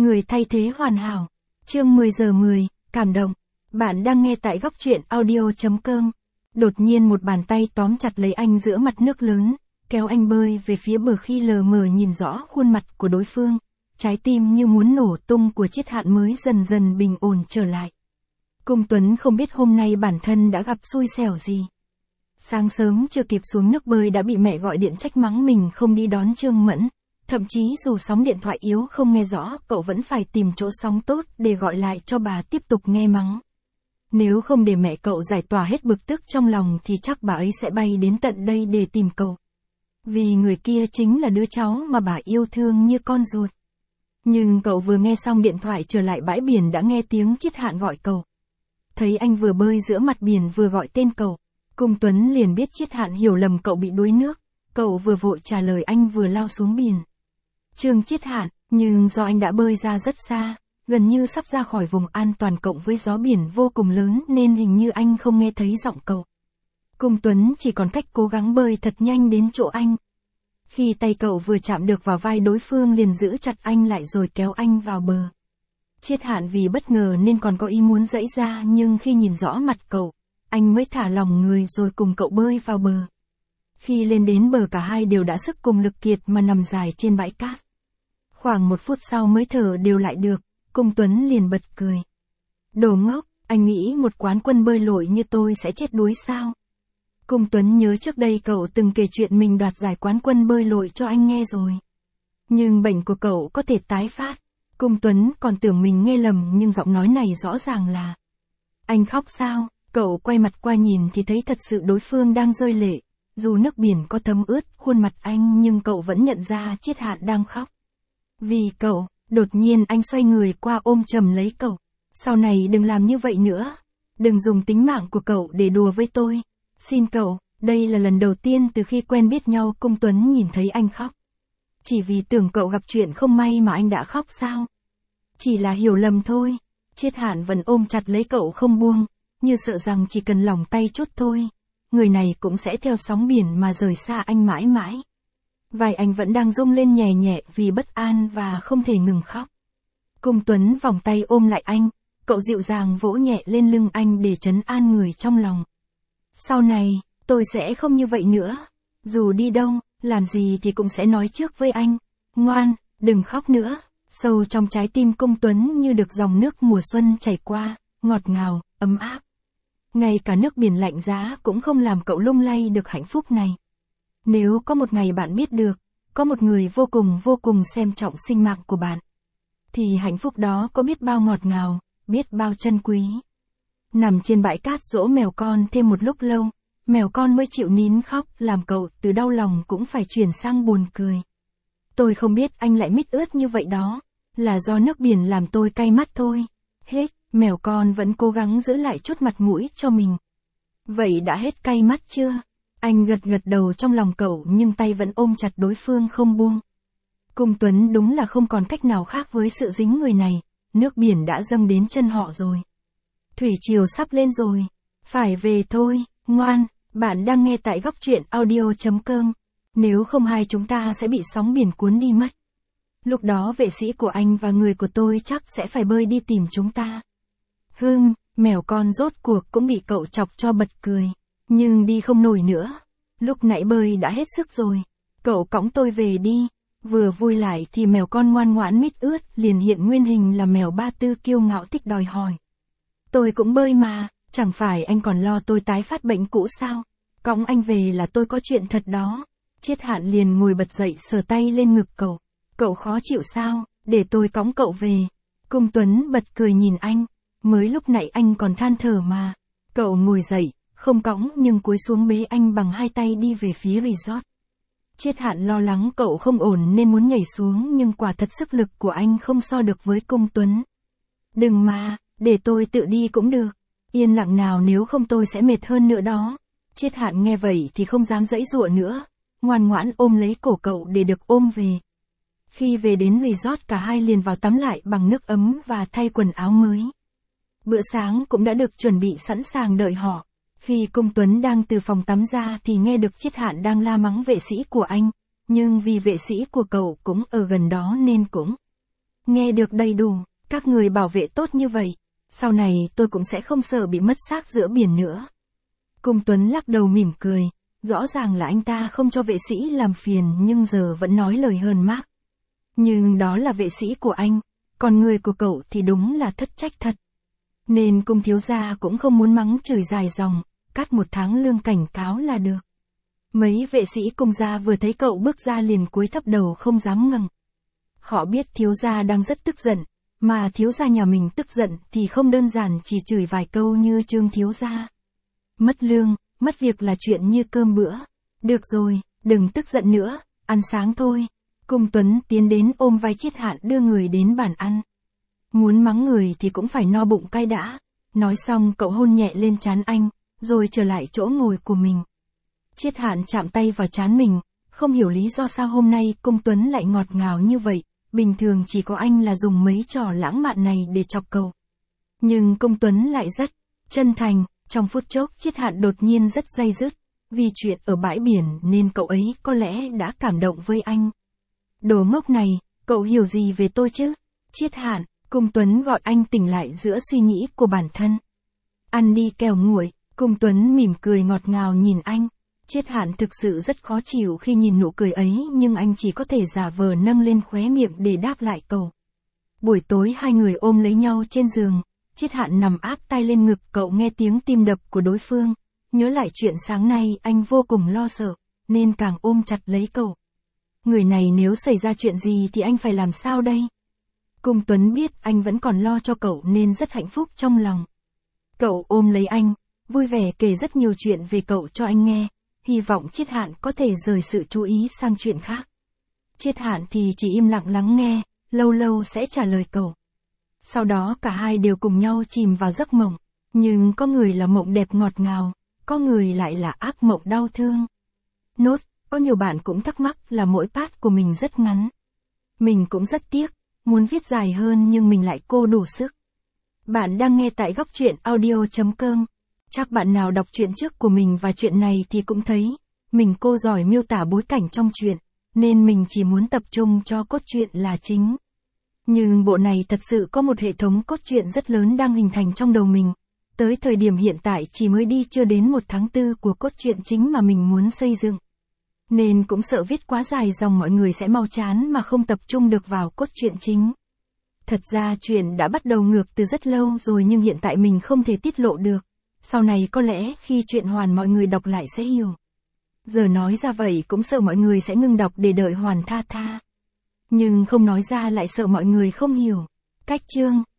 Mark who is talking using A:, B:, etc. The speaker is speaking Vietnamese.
A: Người thay thế hoàn hảo. Chương 10 giờ 10, cảm động. Bạn đang nghe tại góc truyện audio.com. Đột nhiên một bàn tay tóm chặt lấy anh giữa mặt nước lớn, kéo anh bơi về phía bờ khi lờ mờ nhìn rõ khuôn mặt của đối phương. Trái tim như muốn nổ tung của Chiết Hạn mới dần dần bình ổn trở lại. Cung Tuấn không biết hôm nay bản thân đã gặp xui xẻo gì. Sáng sớm chưa kịp xuống nước bơi đã bị mẹ gọi điện trách mắng mình không đi đón Trương Mẫn. Thậm chí dù sóng điện thoại yếu không nghe rõ, cậu vẫn phải tìm chỗ sóng tốt để gọi lại cho bà tiếp tục nghe mắng. Nếu không để mẹ cậu giải tỏa hết bực tức trong lòng thì chắc bà ấy sẽ bay đến tận đây để tìm cậu. Vì người kia chính là đứa cháu mà bà yêu thương như con ruột. Nhưng cậu vừa nghe xong điện thoại trở lại bãi biển đã nghe tiếng Chiết Hạn gọi cậu. Thấy anh vừa bơi giữa mặt biển vừa gọi tên cậu, Cung Tuấn liền biết Chiết Hạn hiểu lầm cậu bị đuối nước. Cậu vừa vội trả lời anh vừa lao xuống biển. Trương Chiết Hạn, nhưng do anh đã bơi ra rất xa, gần như sắp ra khỏi vùng an toàn cộng với gió biển vô cùng lớn nên hình như anh không nghe thấy giọng cậu. Cung Tuấn chỉ còn cách cố gắng bơi thật nhanh đến chỗ anh. Khi tay cậu vừa chạm được vào vai đối phương liền giữ chặt anh lại rồi kéo anh vào bờ. Chiết Hạn vì bất ngờ nên còn có ý muốn giãy ra nhưng khi nhìn rõ mặt cậu, anh mới thả lỏng người rồi cùng cậu bơi vào bờ. Khi lên đến bờ cả hai đều đã sức cùng lực kiệt mà nằm dài trên bãi cát. Khoảng 1 phút sau mới thở đều lại được, Cung Tuấn liền bật cười. Đồ ngốc, anh nghĩ một quán quân bơi lội như tôi sẽ chết đuối sao? Cung Tuấn nhớ trước đây cậu từng kể chuyện mình đoạt giải quán quân bơi lội cho anh nghe rồi. Nhưng bệnh của cậu có thể tái phát. Cung Tuấn còn tưởng mình nghe lầm nhưng giọng nói này rõ ràng là. Anh khóc sao? Cậu quay mặt qua nhìn thì thấy thật sự đối phương đang rơi lệ. Dù nước biển có thấm ướt khuôn mặt anh nhưng cậu vẫn nhận ra Chiết Hạn đang khóc. Vì cậu, đột nhiên anh xoay người qua ôm chầm lấy cậu. Sau này đừng làm như vậy nữa. Đừng dùng tính mạng của cậu để đùa với tôi. Xin cậu, đây là lần đầu tiên từ khi quen biết nhau Cung Tuấn nhìn thấy anh khóc. Chỉ vì tưởng cậu gặp chuyện không may mà anh đã khóc sao? Chỉ là hiểu lầm thôi. Chiết Hạn vẫn ôm chặt lấy cậu không buông, như sợ rằng chỉ cần lỏng tay chút thôi, người này cũng sẽ theo sóng biển mà rời xa anh mãi mãi. Vai anh vẫn đang rung lên nhẹ nhẹ vì bất an và không thể ngừng khóc. Cung Tuấn vòng tay ôm lại anh, cậu dịu dàng vỗ nhẹ lên lưng anh để trấn an người trong lòng. Sau này, tôi sẽ không như vậy nữa. Dù đi đâu, làm gì thì cũng sẽ nói trước với anh. Ngoan, đừng khóc nữa. Sâu trong trái tim Cung Tuấn như được dòng nước mùa xuân chảy qua, ngọt ngào, ấm áp. Ngay cả nước biển lạnh giá cũng không làm cậu lung lay được hạnh phúc này. Nếu có một ngày bạn biết được, có một người vô cùng xem trọng sinh mạng của bạn, thì hạnh phúc đó có biết bao ngọt ngào, biết bao trân quý. Nằm trên bãi cát dỗ mèo con thêm một lúc lâu, mèo con mới chịu nín khóc làm cậu từ đau lòng cũng phải chuyển sang buồn cười. Tôi không biết anh lại mít ướt như vậy đó, là do nước biển làm tôi cay mắt thôi. Hết, mèo con vẫn cố gắng giữ lại chút mặt mũi cho mình. Vậy đã hết cay mắt chưa? Anh gật gật đầu trong lòng cậu nhưng tay vẫn ôm chặt đối phương không buông. Cung Tuấn đúng là không còn cách nào khác với sự dính người này, nước biển đã dâng đến chân họ rồi. Thủy triều sắp lên rồi, phải về thôi, ngoan, bạn đang nghe tại góc truyện audio.com, nếu không hai chúng ta sẽ bị sóng biển cuốn đi mất. Lúc đó vệ sĩ của anh và người của tôi chắc sẽ phải bơi đi tìm chúng ta. Mèo con rốt cuộc cũng bị cậu chọc cho bật cười, nhưng đi không nổi nữa. Lúc nãy bơi đã hết sức rồi, cậu cõng tôi về đi. Vừa vui lại thì mèo con ngoan ngoãn mít ướt liền hiện nguyên hình là mèo Ba Tư kiêu ngạo thích đòi hỏi. Tôi cũng bơi mà, chẳng phải anh còn lo tôi tái phát bệnh cũ sao? Cõng anh về là tôi có chuyện thật đó. Chiết Hạn liền ngồi bật dậy sờ tay lên ngực cậu. Cậu khó chịu sao, để tôi cõng cậu về. Cung Tuấn bật cười nhìn anh, mới lúc nãy anh còn than thở mà. Cậu ngồi dậy, không cõng nhưng cúi xuống bế anh bằng hai tay đi về phía resort. Chiết Hạn lo lắng cậu không ổn nên muốn nhảy xuống nhưng quả thật sức lực của anh không so được với Cung Tuấn. Đừng mà, để tôi tự đi cũng được. Yên lặng nào nếu không tôi sẽ mệt hơn nữa đó. Chiết Hạn nghe vậy thì không dám giãy giụa nữa, ngoan ngoãn ôm lấy cổ cậu để được ôm về. Khi về đến resort cả hai liền vào tắm lại bằng nước ấm và thay quần áo mới. Bữa sáng cũng đã được chuẩn bị sẵn sàng đợi họ. Khi Cung Tuấn đang từ phòng tắm ra thì nghe được Chiết Hạn đang la mắng vệ sĩ của anh, nhưng vì vệ sĩ của cậu cũng ở gần đó nên cũng nghe được đầy đủ, các người bảo vệ tốt như vậy, sau này tôi cũng sẽ không sợ bị mất xác giữa biển nữa. Cung Tuấn lắc đầu mỉm cười, rõ ràng là anh ta không cho vệ sĩ làm phiền nhưng giờ vẫn nói lời hờn mác. Nhưng đó là vệ sĩ của anh, còn người của cậu thì đúng là thất trách thật. Nên Cung thiếu gia cũng không muốn mắng chửi dài dòng, cắt 1 tháng lương cảnh cáo là được. Mấy vệ sĩ Cung gia vừa thấy cậu bước ra liền cúi thấp đầu không dám ngẩng. Họ biết thiếu gia đang rất tức giận, mà thiếu gia nhà mình tức giận thì không đơn giản chỉ chửi vài câu như Trương thiếu gia. Mất lương, mất việc là chuyện như cơm bữa. Được rồi, đừng tức giận nữa, ăn sáng thôi. Cung Tuấn tiến đến ôm vai Chiết Hạn đưa người đến bàn ăn. Muốn mắng người thì cũng phải no bụng cay đã. Nói xong cậu hôn nhẹ lên trán anh, rồi trở lại chỗ ngồi của mình. Chiết Hạn chạm tay vào trán mình, không hiểu lý do sao hôm nay Cung Tuấn lại ngọt ngào như vậy. Bình thường chỉ có anh là dùng mấy trò lãng mạn này để chọc cậu. Nhưng Cung Tuấn lại rất chân thành. Trong phút chốc Chiết Hạn đột nhiên rất day dứt. Vì chuyện ở bãi biển nên cậu ấy có lẽ đã cảm động với anh. Đồ ngốc này, cậu hiểu gì về tôi chứ? Chiết Hạn, Cung Tuấn gọi anh tỉnh lại giữa suy nghĩ của bản thân. Ăn đi kẻo nguội, Cung Tuấn mỉm cười ngọt ngào nhìn anh. Chiết Hạn thực sự rất khó chịu khi nhìn nụ cười ấy nhưng anh chỉ có thể giả vờ nâng lên khóe miệng để đáp lại cậu. Buổi tối hai người ôm lấy nhau trên giường, Chiết Hạn nằm áp tay lên ngực cậu nghe tiếng tim đập của đối phương. Nhớ lại chuyện sáng nay anh vô cùng lo sợ, nên càng ôm chặt lấy cậu. Người này nếu xảy ra chuyện gì thì anh phải làm sao đây? Cung Tuấn biết anh vẫn còn lo cho cậu nên rất hạnh phúc trong lòng. Cậu ôm lấy anh, vui vẻ kể rất nhiều chuyện về cậu cho anh nghe, hy vọng Chiết Hạn có thể rời sự chú ý sang chuyện khác. Chiết Hạn thì chỉ im lặng lắng nghe, lâu lâu sẽ trả lời cậu. Sau đó cả hai đều cùng nhau chìm vào giấc mộng, nhưng có người là mộng đẹp ngọt ngào, có người lại là ác mộng đau thương. Nốt, có nhiều bạn cũng thắc mắc là mỗi part của mình rất ngắn. Mình cũng rất tiếc, muốn viết dài hơn nhưng mình lại cô đủ sức. Bạn đang nghe tại góc truyện audio.com. Chắc bạn nào đọc truyện trước của mình và chuyện này thì cũng thấy, mình cô giỏi miêu tả bối cảnh trong truyện, nên mình chỉ muốn tập trung cho cốt truyện là chính. Nhưng bộ này thật sự có một hệ thống cốt truyện rất lớn đang hình thành trong đầu mình. Tới thời điểm hiện tại chỉ mới đi chưa đến 1/4 của cốt truyện chính mà mình muốn xây dựng. Nên cũng sợ viết quá dài dòng mọi người sẽ mau chán mà không tập trung được vào cốt truyện chính. Thật ra chuyện đã bắt đầu ngược từ rất lâu rồi nhưng hiện tại mình không thể tiết lộ được. Sau này có lẽ khi chuyện hoàn mọi người đọc lại sẽ hiểu. Giờ nói ra vậy cũng sợ mọi người sẽ ngưng đọc để đợi hoàn tha. Nhưng không nói ra lại sợ mọi người không hiểu. Cách chương